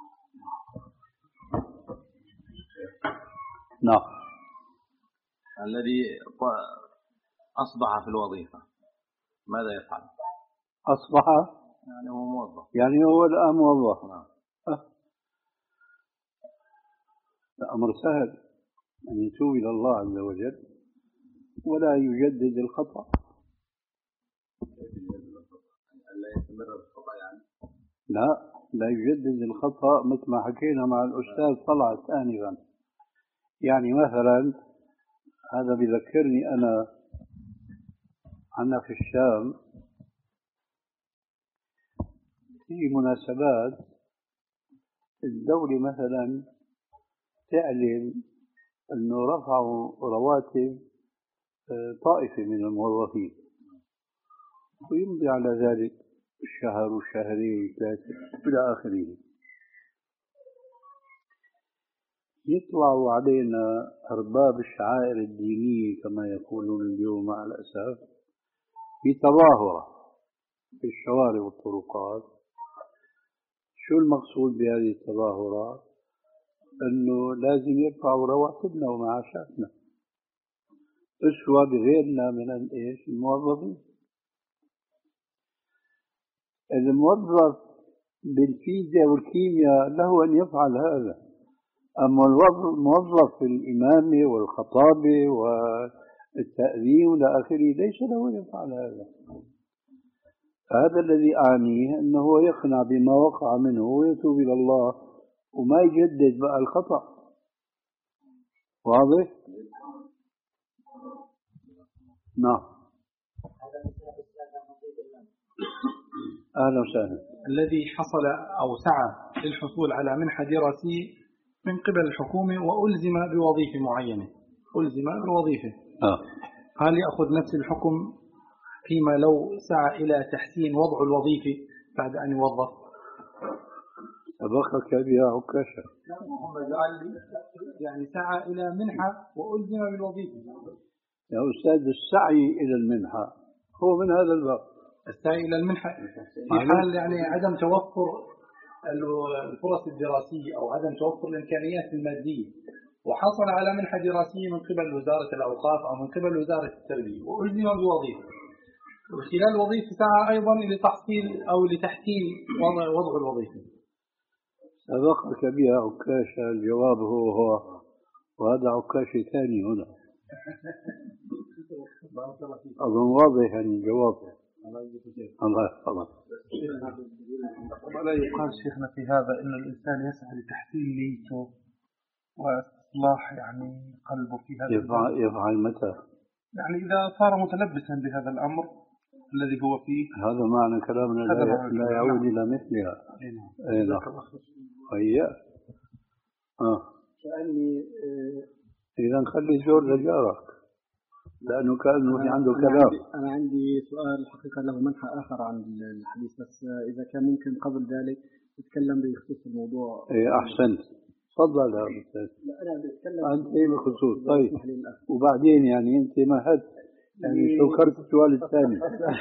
نعم. الذي أصبح في الوظيفة ماذا يفعل؟ أصبح يعني هو موظف، يعني هو الآن موظف. نعم. أه. الأمر سهل، أن يتوب إلى الله عز وجل ولا يجدد الخطأ. لا يستمر بالخطأ يعني؟ لا لا يجدد الخطأ، مثل ما حكينا مع الأستاذ طلعت آنفا. يعني مثلا هذا بذكرني أنا عنا في الشام في مناسبات الدولة مثلا تعلن أنه رفعوا رواتب طائفة من الموظفين، ويمضي على ذلك الشهر والشهرين ثلاثة إلى آخره. يطلع علينا أرباب الشعائر الدينية كما يقولون اليوم مع الأسف بتظاهرة في الشوارع والطرقات. شو المقصود بهذه التظاهرات؟ أنه لازم يرفعوا رواتبنا ومعاشاتنا أسوة بغيرنا من الإيش الموظفين. الموظف بالفيزياء والكيمياء له أن يفعل هذا، أما الموظف في الإمامة والخطابة والتأذين وإلى آخره ليس له أن يفعل هذا. هذا الذي أعنيه أنه يقنع بما وقع منه ويتوب إلى الله وما يجدد بقى الخطأ. واضح؟ نعم. أهلا وسهلا. الذي حصل أو سعى للحصول على منحة دراسية من قبل الحكومة وألزم بوظيفة معينة، ألزم بوظيفة آه. هل يأخذ نفس الحكم فيما لو سعى إلى تحسين وضع الوظيفة بعد أن يوظف؟ سبقك بها عكاشة. يعني سعى إلى منحة وألزم بالوظيفة. يا أستاذ السعي إلى المنحة هو من هذا الباب. السعي إلى المنحة في حال يعني عدم توفر الفرص الدراسية أو عدم توفر الإمكانيات المادية، وحصل على منحة دراسية من قبل وزارة الأوقاف أو من قبل وزارة التربية وألزم بوظيفة، وخلال الوظيفة سعى أيضا لتحصيل أو لتحسين وضع, وضع الوظيفة. سبقك بها عكاشة. الجواب هو هو، وهذا عكاشة ثاني هنا. أظن واضح الجواب. الله يحفظك. ولا يقال شيخنا في هذا إن الإنسان يسعى لتحسين نيته وإصلاح يعني قلبه في هذا يفعل, يفعل متى؟ يعني إذا صار متلبسا بهذا الأمر الذي هو فيه. هذا معنى كلامنا لا, لا يعود إلى مثلها. أي نعم. هيا. آه. كأني إذا خلي الزور لجارك لأنه كأنه في عنده أنا كلام. عندي أنا عندي سؤال حقيقة له منحى آخر عن الحديث، بس إذا كان ممكن قبل ذلك تتكلم بخصوص الموضوع. إيه أحسنت. تفضل يا أستاذ. لا أنا بتكلم أنت إيه بخصوص؟ طيب وبعدين يعني أنت مهد يعني شكرت السؤال الثاني.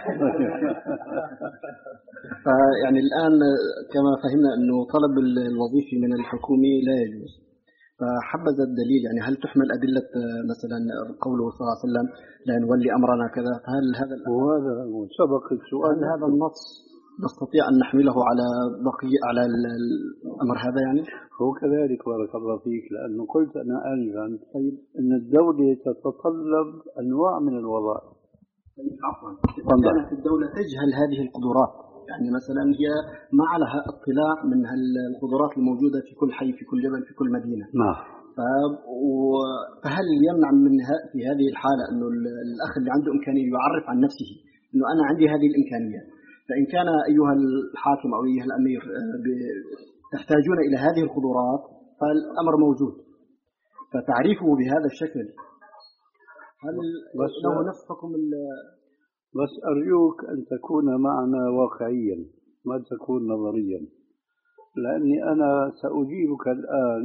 يعني الآن كما فهمنا أنه طلب الوظيفة من الحكومة لا يجوز، فحبذا الدليل يعني هل تحمل أدلة مثلا قوله صلى الله عليه وسلم لا نولي أمرنا كذا، فهل هذا وهذا سبق السؤال هل هذا النص نستطيع أن نحمله على بقية على الأمر هذا يعني؟ هو كذلك بارك الله فيك، لأنه قلت أنا آنفا طيب أن الدولة تتطلب أنواع من الوظائف. طيب عفوا، كانت الدولة تجهل هذه القدرات، يعني مثلا هي ما عليها اطلاع من القدرات الموجودة في كل حي في كل جبل في كل مدينة. نعم. فهل يمنع من في هذه الحالة أنه الأخ اللي عنده إمكانية يعرف عن نفسه أنه أنا عندي هذه الإمكانية، فإن كان أيها الحاكم أو أيها الأمير تحتاجون إلى هذه القدرات فالأمر موجود، فتعريفه بهذا الشكل هل له نفس حكم؟ بس أرجوك أن تكون معنا واقعيا ما تكون نظريا، لأني أنا سأجيبك الآن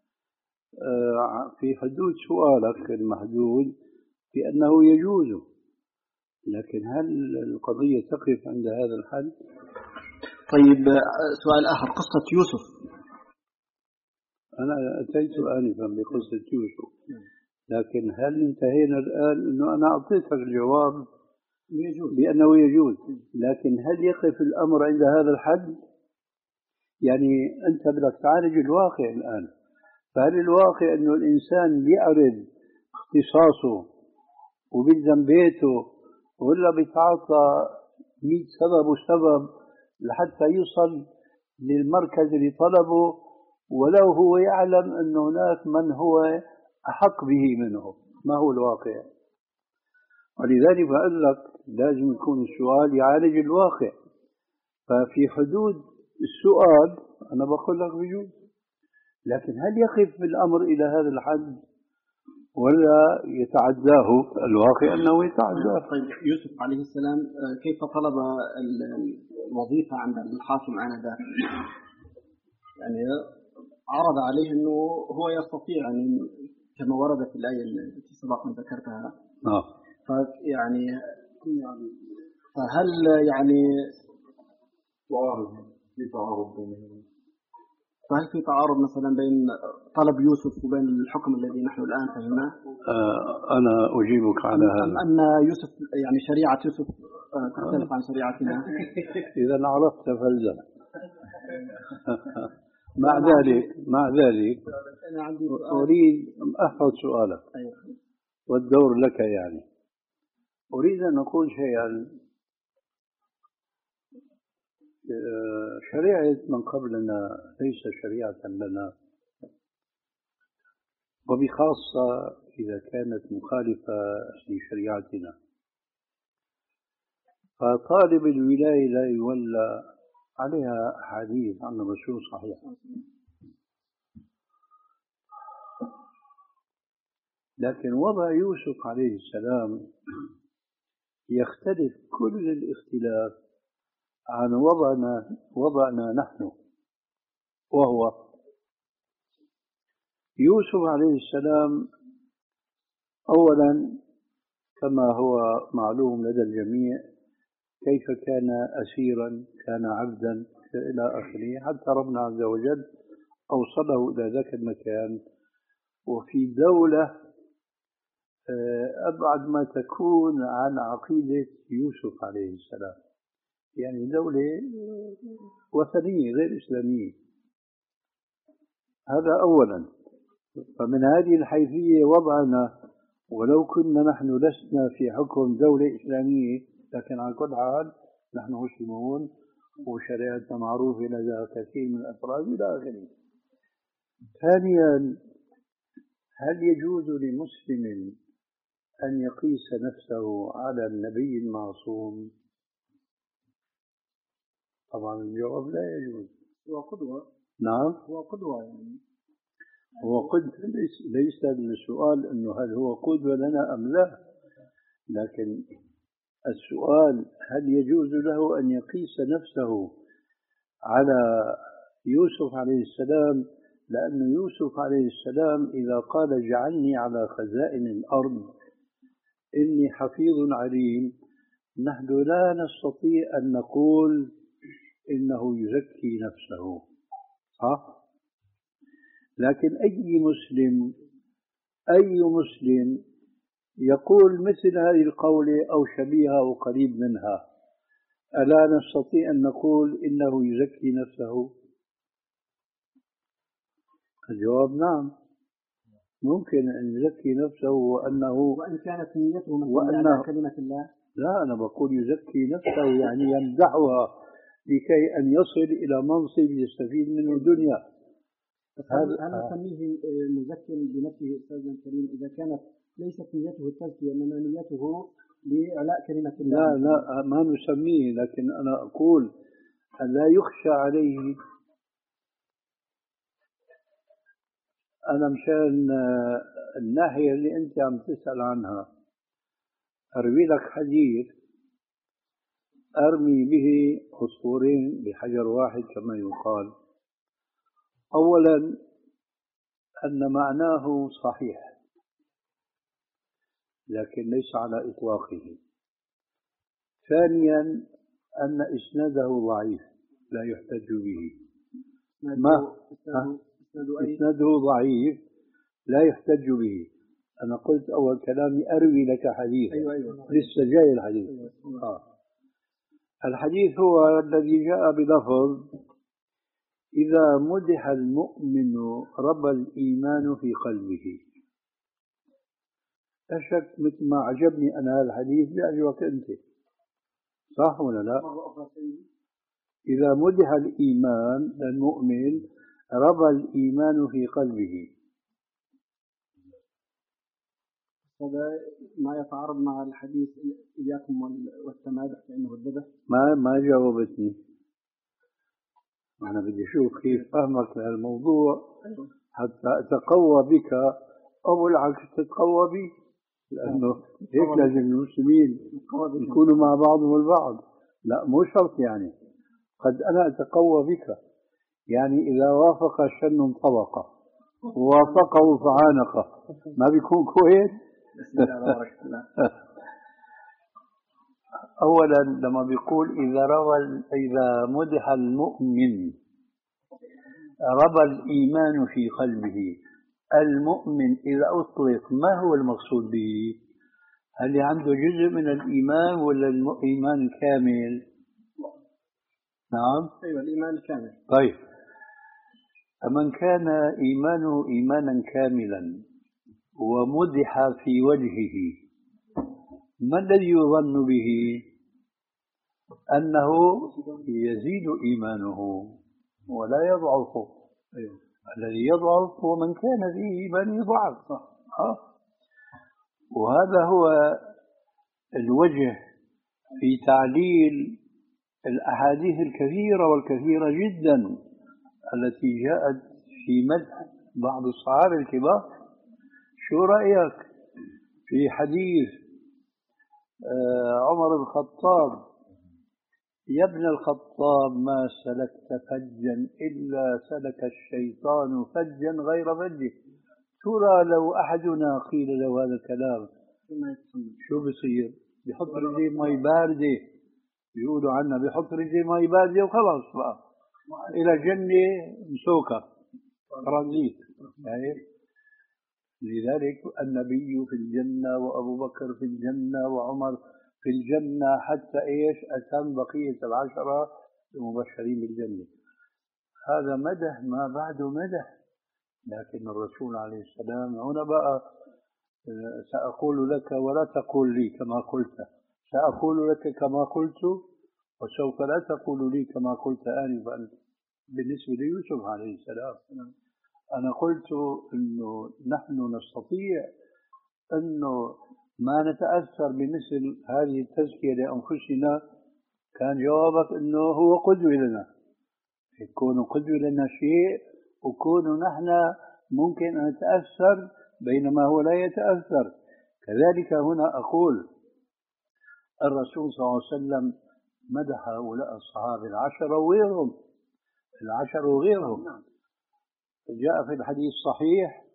في حدود سؤالك المحدود بأنه يجوز، لكن هل القضية تقف عند هذا الحد؟ طيب سؤال آخر، قصة يوسف. أنا أتيت آنفا بقصة يوسف، لكن هل انتهينا الآن أنه أنا أعطيتك الجواب بأنه يجوز، لكن هل يقف الأمر عند هذا الحد؟ يعني أنت بدك تعالج الواقع الآن، فهل الواقع أنه الإنسان يعرض اختصاصه وبيلزم بيته ولا بيتعاطى مئة سبب وسبب لحتى يوصل للمركز اللي طلبه، ولو هو يعلم أن هناك من هو أحق به منه؟ ما هو الواقع؟ ولذلك بقول لك لازم يكون السؤال يعالج الواقع، ففي حدود السؤال أنا بقول لك بجوز، لكن هل يقف الأمر إلى هذا الحد ولا يتعداه الواقع أنه يتعداه؟ طيب يوسف عليه السلام كيف طلب الوظيفة عند الحاكم آنذاك؟ يعني عرض عليه أنه هو يستطيع يعني كما ورد في الآية التي سبق من ذكرتها. آه. فيعني فهل يعني تعارض في تعارض بينهم؟ فهل في تعارض مثلا بين طلب يوسف وبين الحكم الذي نحن الآن فهمناه؟ آه أنا أجيبك على هذا. أم أن يوسف يعني شريعة يوسف تختلف عن شريعتنا. إذا عرفت فلزم. مع ذلك مع ذلك أريد أحفظ سؤالك والدور لك. يعني أريد أن أقول شيئا. شريعة من قبلنا ليس شريعة لنا، وبخاصة إذا كانت مخالفة لشريعتنا. فطالب الولاية لا يولى عليها حديث عن الرسول صحيح، لكن وضع يوسف عليه السلام يختلف كل الاختلاف عن وضعنا وضعنا نحن. وهو يوسف عليه السلام أولا كما هو معلوم لدى الجميع كيف كان أسيرا، كان عبدا إلى آخره، حتى ربنا عز وجل أوصله إلى ذاك المكان، وفي دولة أبعد ما تكون عن عقيدة يوسف عليه السلام، يعني دولة وثنية غير إسلامية. هذا أولا. فمن هذه الحيثية وضعنا، ولو كنا نحن لسنا في حكم دولة إسلامية، لكن على كل حال نحن مسلمون وشريعتنا معروفة لدى كثير من الأفراد إلى آخره. ثانيا، هل يجوز لمسلم أن يقيس نفسه على النبي المعصوم؟ طبعا الجواب لا يجوز. هو قدوة. نعم هو قدوة. يعني هو قدوة. ليس السؤال أنه هل هو قدوة لنا أم لا، لكن السؤال هل يجوز له أن يقيس نفسه على يوسف عليه السلام؟ لأن يوسف عليه السلام إذا قال اجعلني على خزائن الأرض إني حفيظ عليم، نحن لا نستطيع أن نقول إنه يزكي نفسه، صح؟ لكن أي مسلم أي مسلم يقول مثل هذه القولة أو شبيهة أو قريب منها، ألا نستطيع أن نقول إنه يزكي نفسه؟ الجواب نعم، ممكن أن يزكي نفسه وأنه وإن كانت نيته مثل على كلمة الله. لا، أنا بقول يزكي نفسه يعني يمدحها لكي أن يصل إلى منصب يستفيد منه الدنيا. هل نسميه مزكٍ بنفسه أستاذنا الكريم إذا كانت ليست نيته التزكية إنما نيته لإعلاء كلمة الله؟ لا لا ما نسميه، لكن أنا أقول أن لا يخشى عليه. أنا مشان الناحية اللي أنت عم تسأل عنها أروي لك حديث أرمي به عصفورين بحجر واحد كما يقال. أولا أن معناه صحيح لكن ليس على إطلاقه. ثانيا أن إسناده ضعيف لا يحتج به. ما إسناده ضعيف لا يحتج به. أنا قلت أول كلامي أروي لك حديث. أيوة أيوة. لسه جاي الحديث. أيوة. آه. الحديث هو الذي جاء بلفظ إذا مدح المؤمن ربى الإيمان في قلبه. لا شك مثل ما عجبني أنا هذا الحديث بيعجبك أنت، صح ولا لا؟ إذا مدح الإيمان للمؤمن ربى الإيمان في قلبه. هذا ما يتعارض مع الحديث إياكم والتمادح كأنه الذبح. ما ما جاوبتني. أنا بدي أشوف كيف فهمك لهالموضوع حتى أتقوى بك أو بالعكس تتقوى بي، لأنه هيك لازم المسلمين يكونوا مع بعضهم البعض. لا مو شرط، يعني قد أنا أتقوى بك، يعني إذا وافق شن انطبق ووافقه فعانقه، ما بيكون كويس؟ أولا لما بيقول إذا روى إذا مدح المؤمن ربى الإيمان في قلبه، المؤمن إذا أطلق ما هو المقصود به؟ هل عنده جزء من الإيمان ولا الإيمان كامل؟ نعم. أيوة الإيمان الكامل. طيب، فمن كان إيمانه إيمانا كاملا ومدح في وجهه، ما الذي يظن به؟ أنه يزيد إيمانه ولا يضعف. أيوة. الذي يضعف هو من كان فيه إيمان يضعف. أه؟ وهذا هو الوجه في تعليل الأحاديث الكثيرة والكثيرة جدا التي جاءت في مدح بعض الصحابة الكبار. شو رأيك في حديث عمر بن الخطاب: يا ابن الخطاب ما سلكت فجا إلا سلك الشيطان فجا غير فجه. ترى لو أحدنا قيل له هذا الكلام شو بصير؟ بحط رجليه مي باردة، بيقولوا عنا بحط رجليه مي باردة وخلاص بقى إلى جنة مسوكة ترانزيت. يعني لذلك النبي في الجنة وأبو بكر في الجنة وعمر في الجنة حتى إيش أتم بقية العشرة المبشرين بالجنة. هذا مدح ما بعده مدح. لكن الرسول عليه السلام هنا بقى سأقول لك ولا تقول لي كما قلت، سأقول لك كما قلت وسوف لا تقول لي كما قلت آنفا بالنسبة ليوسف عليه السلام. أنا قلت إنه نحن نستطيع إنه ما نتأثر بمثل هذه التزكية لأنفسنا. كان جوابك إنه هو قدوة لنا، يكون قدوة لنا شيء وكون نحن ممكن أن نتأثر بينما هو لا يتأثر. كذلك هنا أقول الرسول صلى الله عليه وسلم مدح هؤلاء الصحابة العشرة وغيرهم، العشرة وغيرهم. جاء في الحديث الصحيح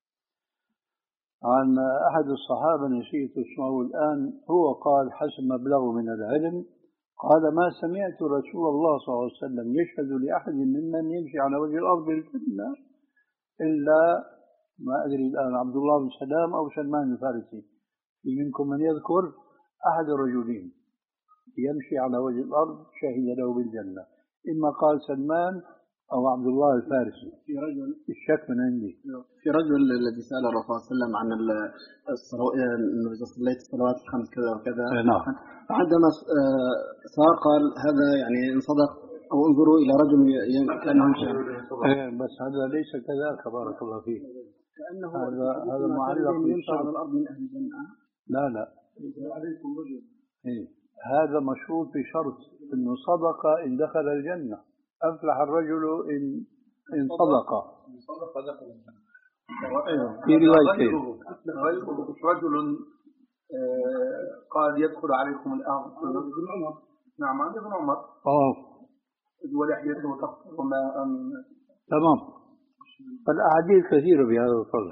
عن أحد الصحابة نسيت اسمه الآن، هو قال حسب مبلغه من العلم، قال: ما سمعت رسول الله صلى الله عليه وسلم يشهد لأحد ممن يمشي على وجه الأرض بالجنة إلا ما أدري الآن عبد الله بن سلام أو سلمان الفارسي. في منكم من يذكر أحد الرجلين يمشي على وجه الأرض شهد له بالجنة، إما قال سلمان أو عبد الله الفارسي. في رجل الشك من عندي. في رجل الذي سأل الرسول صلى الله عليه وسلم عن الصلوات، إنه إذا صليت الصلوات الخمس كذا وكذا. نعم. فعندما صار قال هذا يعني إن صدق أو انظروا إلى رجل كأنه يمشي. بس هذا ليس كذلك بارك الله فيك. كأنه هذا هذا معلق يمشي على الأرض من أهل الجنة. لا لا. عليكم رجل. إيه. هذا مشروط بشرط إنه صدق إن دخل الجنة. أفلح الرجل إن إن صدق. صدق دخل الجنة. في روايتين. غيره رجل قال يدخل عليكم الآن ابن عمر. نعم عند ابن عمر. آه. ولحيته تقطر ماء. تمام. فالأحاديث كثيرة بهذا الفضل.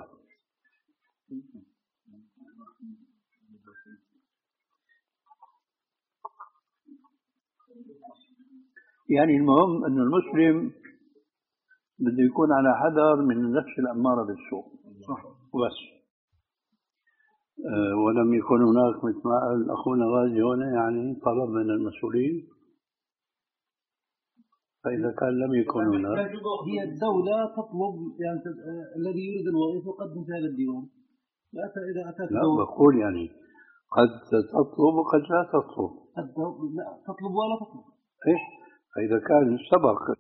يعني المهم أن المسلم بده يكون على حذر من النفس الأمارة بالسوء. وبس. أه ولم يكن هناك مثل ما قال أخونا غازي هنا يعني طلب من المسؤولين، فإذا كان لم يكن هناك هي الدولة تطلب يعني الذي يريد الوظيفة يقدم في هذا الديوان. إذا أتت لا بقول يعني قد تطلب وقد لا تطلب. لا تطلب ولا تطلب. إيه فإذا كان سبق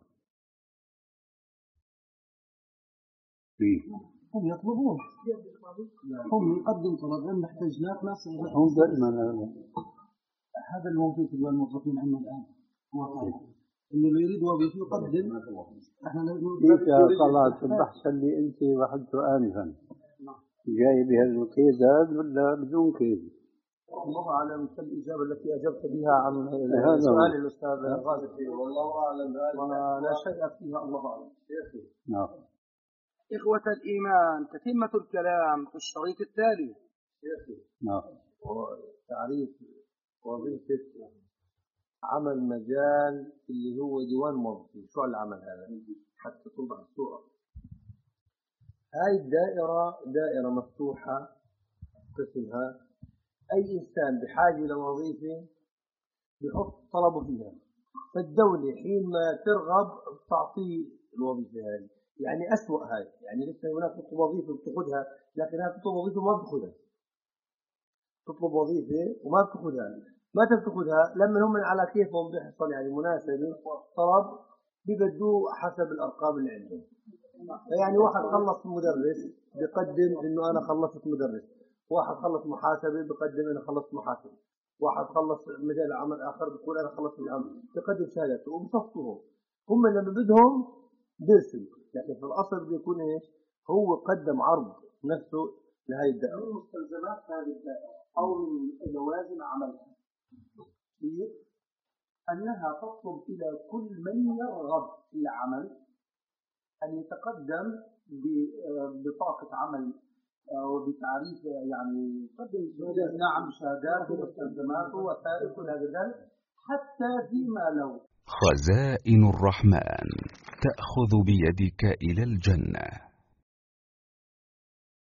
هم يطلبون، هم يقدم طلب أن احتاجناك ناس. هم دائما هذا الموجود في الموظفين عندنا الآن هو إنه اللي يريد وظيفة يقدم. إحنا كيف يا طلعت البحث اللي أنت وحدته آنفا جاي بهالقيدات ولا بدون قيد؟ الله أعلم الإجابة التي أجبت بها عن سؤال الأستاذ غازي. والله أعلم ولا شيء فيها الله أعلم. نعم. إخوة الإيمان، تتمة الكلام في الشريط التالي. نعم. تعريف وظيفة عمل مجال اللي هو ديوان موظفين. شو العمل هذا حتى توضح الصورة؟ هاي الدائرة دائرة مفتوحة قسمها أي إنسان بحاجة لوظيفة بحط طلبه فيها، فالدولة حينما ترغب تعطيه الوظيفة هذه. يعني أسوأ هاي، يعني لسه هناك تطلب وظيفة بتأخذها، لكن هاي تطلب وظيفة وما بتأخذها، تطلب وظيفة وما بتأخذها. متى بتأخذها؟ لما هم على كيفهم بيحصل يعني مناسبة طلب بيبدوه حسب الأرقام اللي عندهم. يعني واحد خلص مدرس بيقدم إنه أنا خلصت مدرس، واحد خلص محاسبة بيقدم أنا خلصت محاسبة، واحد خلص مجال عمل آخر بيقول أنا خلصت العمل، بيقدم شهادته وبصفوه. هم لما بدهم بيرسلوا، لكن في الأصل بيكون إيش؟ هو قدم عرض نفسه لهي الدائرة. من مستلزمات هذه الدائرة أو من لوازم عملها هي أنها تطلب إلى كل من يرغب في العمل أن يتقدم ببطاقة عمل وبتعريف، يعني يقدم نعم شهادات ومستلزمات ووثائق وهذا ذلك، حتى فيما لو. خزائن الرحمن تأخذ بيدك إلى الجنة.